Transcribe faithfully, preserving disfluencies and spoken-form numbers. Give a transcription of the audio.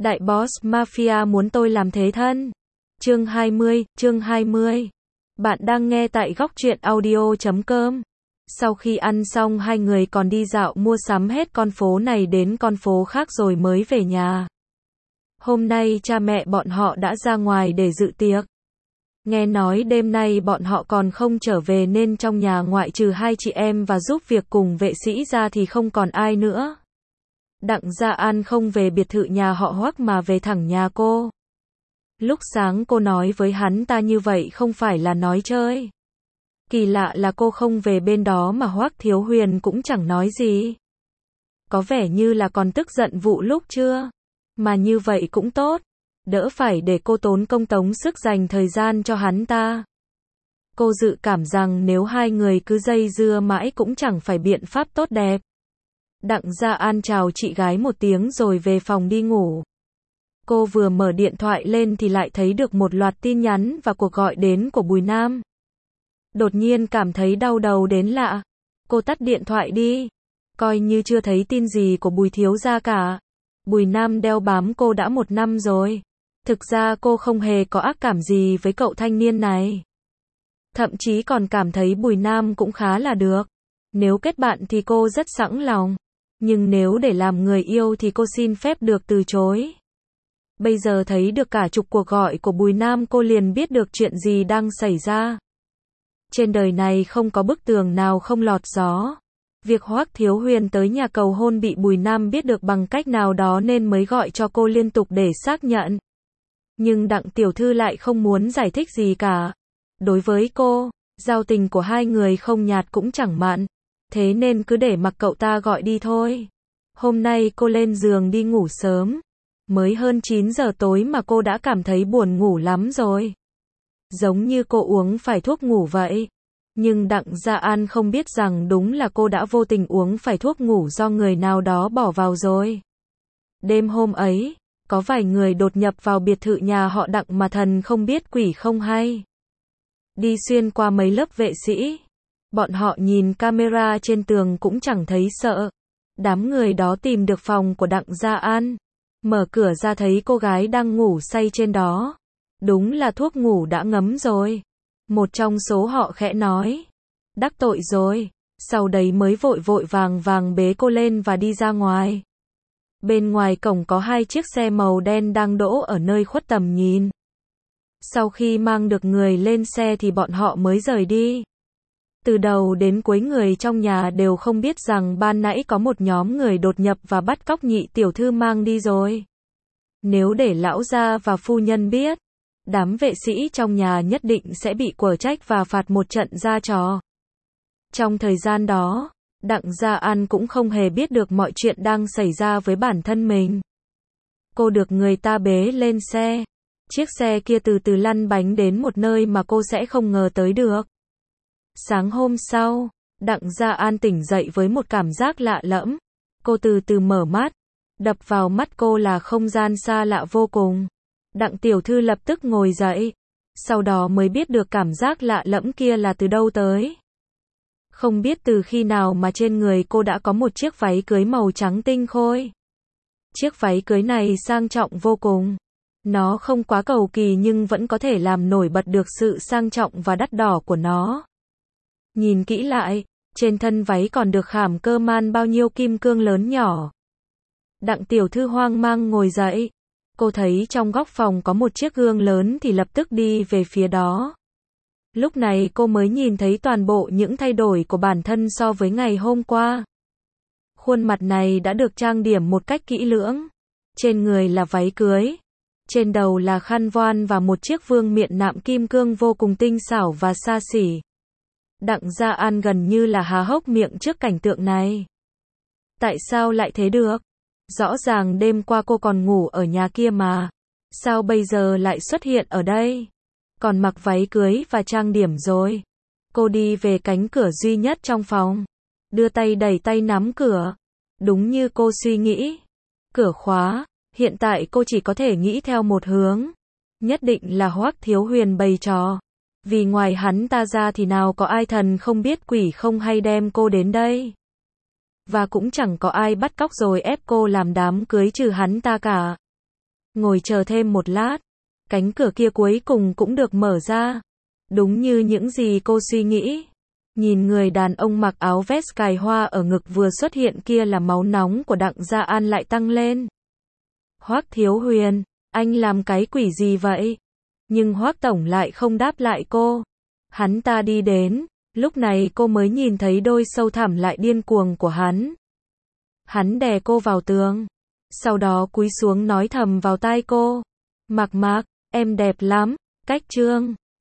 Đại boss mafia muốn tôi làm thế thân. Chương hai mươi, chương hai mươi. Bạn đang nghe tại góc truyện audio chấm com. Sau khi ăn xong hai người còn đi dạo mua sắm hết con phố này đến con phố khác rồi mới về nhà. Hôm nay cha mẹ bọn họ đã ra ngoài để dự tiệc. Nghe nói đêm nay bọn họ còn không trở về nên trong nhà ngoại trừ hai chị em và giúp việc cùng vệ sĩ ra thì không còn ai nữa. Đặng Gia An không về biệt thự nhà họ Hoắc mà về thẳng nhà cô. Lúc sáng cô nói với hắn ta như vậy không phải là nói chơi. Kỳ lạ là cô không về bên đó mà Hoắc Thiếu Huyền cũng chẳng nói gì. Có vẻ như là còn tức giận vụ lúc chưa. Mà như vậy cũng tốt. Đỡ phải để cô tốn công tốn sức dành thời gian cho hắn ta. Cô dự cảm rằng nếu hai người cứ dây dưa mãi cũng chẳng phải biện pháp tốt đẹp. Đặng Gia An chào chị gái một tiếng rồi về phòng đi ngủ. Cô vừa mở điện thoại lên thì lại thấy được một loạt tin nhắn và cuộc gọi đến của Bùi Nam. Đột nhiên cảm thấy đau đầu đến lạ. Cô tắt điện thoại đi. Coi như chưa thấy tin gì của Bùi thiếu gia cả. Bùi Nam đeo bám cô đã một năm rồi. Thực ra cô không hề có ác cảm gì với cậu thanh niên này. Thậm chí còn cảm thấy Bùi Nam cũng khá là được. Nếu kết bạn thì cô rất sẵn lòng. Nhưng nếu để làm người yêu thì cô xin phép được từ chối. Bây giờ thấy được cả chục cuộc gọi của Bùi Nam cô liền biết được chuyện gì đang xảy ra. Trên đời này không có bức tường nào không lọt gió. Việc Hoắc Thiếu Huyền tới nhà cầu hôn bị Bùi Nam biết được bằng cách nào đó nên mới gọi cho cô liên tục để xác nhận. Nhưng Đặng tiểu thư lại không muốn giải thích gì cả. Đối với cô, giao tình của hai người không nhạt cũng chẳng mặn. Thế nên cứ để mặc cậu ta gọi đi thôi. Hôm nay cô lên giường đi ngủ sớm. Mới hơn chín giờ tối mà cô đã cảm thấy buồn ngủ lắm rồi. Giống như cô uống phải thuốc ngủ vậy. Nhưng Đặng Gia An không biết rằng đúng là cô đã vô tình uống phải thuốc ngủ do người nào đó bỏ vào rồi. Đêm hôm ấy, có vài người đột nhập vào biệt thự nhà họ Đặng mà thần không biết quỷ không hay. Đi xuyên qua mấy lớp vệ sĩ. Bọn họ nhìn camera trên tường cũng chẳng thấy sợ. Đám người đó tìm được phòng của Đặng Gia An. Mở cửa ra thấy cô gái đang ngủ say trên đó. Đúng là thuốc ngủ đã ngấm rồi. Một trong số họ khẽ nói. Đắc tội rồi. Sau đấy mới vội vội vàng vàng bế cô lên và đi ra ngoài. Bên ngoài cổng có hai chiếc xe màu đen đang đỗ ở nơi khuất tầm nhìn. Sau khi mang được người lên xe thì bọn họ mới rời đi. Từ đầu đến cuối người trong nhà đều không biết rằng ban nãy có một nhóm người đột nhập và bắt cóc nhị tiểu thư mang đi rồi. Nếu để lão gia và phu nhân biết, đám vệ sĩ trong nhà nhất định sẽ bị quở trách và phạt một trận ra trò. Trong thời gian đó, Đặng Gia An cũng không hề biết được mọi chuyện đang xảy ra với bản thân mình. Cô được người ta bế lên xe. Chiếc xe kia từ từ lăn bánh đến một nơi mà cô sẽ không ngờ tới được. Sáng hôm sau, Đặng Gia An tỉnh dậy với một cảm giác lạ lẫm. Cô từ từ mở mắt. Đập vào mắt cô là không gian xa lạ vô cùng. Đặng tiểu thư lập tức ngồi dậy. Sau đó mới biết được cảm giác lạ lẫm kia là từ đâu tới. Không biết từ khi nào mà trên người cô đã có một chiếc váy cưới màu trắng tinh khôi. Chiếc váy cưới này sang trọng vô cùng. Nó không quá cầu kỳ nhưng vẫn có thể làm nổi bật được sự sang trọng và đắt đỏ của nó. Nhìn kỹ lại, trên thân váy còn được khảm cơ man bao nhiêu kim cương lớn nhỏ. Đặng tiểu thư hoang mang ngồi dậy. Cô thấy trong góc phòng có một chiếc gương lớn thì lập tức đi về phía đó. Lúc này cô mới nhìn thấy toàn bộ những thay đổi của bản thân so với ngày hôm qua. Khuôn mặt này đã được trang điểm một cách kỹ lưỡng. Trên người là váy cưới. Trên đầu là khăn voan và một chiếc vương miện nạm kim cương vô cùng tinh xảo và xa xỉ. Đặng Gia An gần như là há hốc miệng trước cảnh tượng này. Tại sao lại thế được? Rõ ràng đêm qua cô còn ngủ ở nhà kia mà. Sao bây giờ lại xuất hiện ở đây? Còn mặc váy cưới và trang điểm rồi. Cô đi về cánh cửa duy nhất trong phòng. Đưa tay đẩy tay nắm cửa. Đúng như cô suy nghĩ. Cửa khóa. Hiện tại cô chỉ có thể nghĩ theo một hướng. Nhất định là Hoắc Thiếu Huyền bày trò. Vì ngoài hắn ta ra thì nào có ai thần không biết quỷ không hay đem cô đến đây. Và cũng chẳng có ai bắt cóc rồi ép cô làm đám cưới trừ hắn ta cả. Ngồi chờ thêm một lát, cánh cửa kia cuối cùng cũng được mở ra. Đúng như những gì cô suy nghĩ. Nhìn người đàn ông mặc áo vest cài hoa ở ngực vừa xuất hiện kia là máu nóng của Đặng Gia An lại tăng lên. Hoắc Thiếu Huyền, anh làm cái quỷ gì vậy? Nhưng Hoắc Tổng lại không đáp lại cô. Hắn ta đi đến, lúc này cô mới nhìn thấy đôi sâu thẳm lại điên cuồng của hắn. Hắn đè cô vào tường, sau đó cúi xuống nói thầm vào tai cô. Mạc Mạc, em đẹp lắm, cách Trương.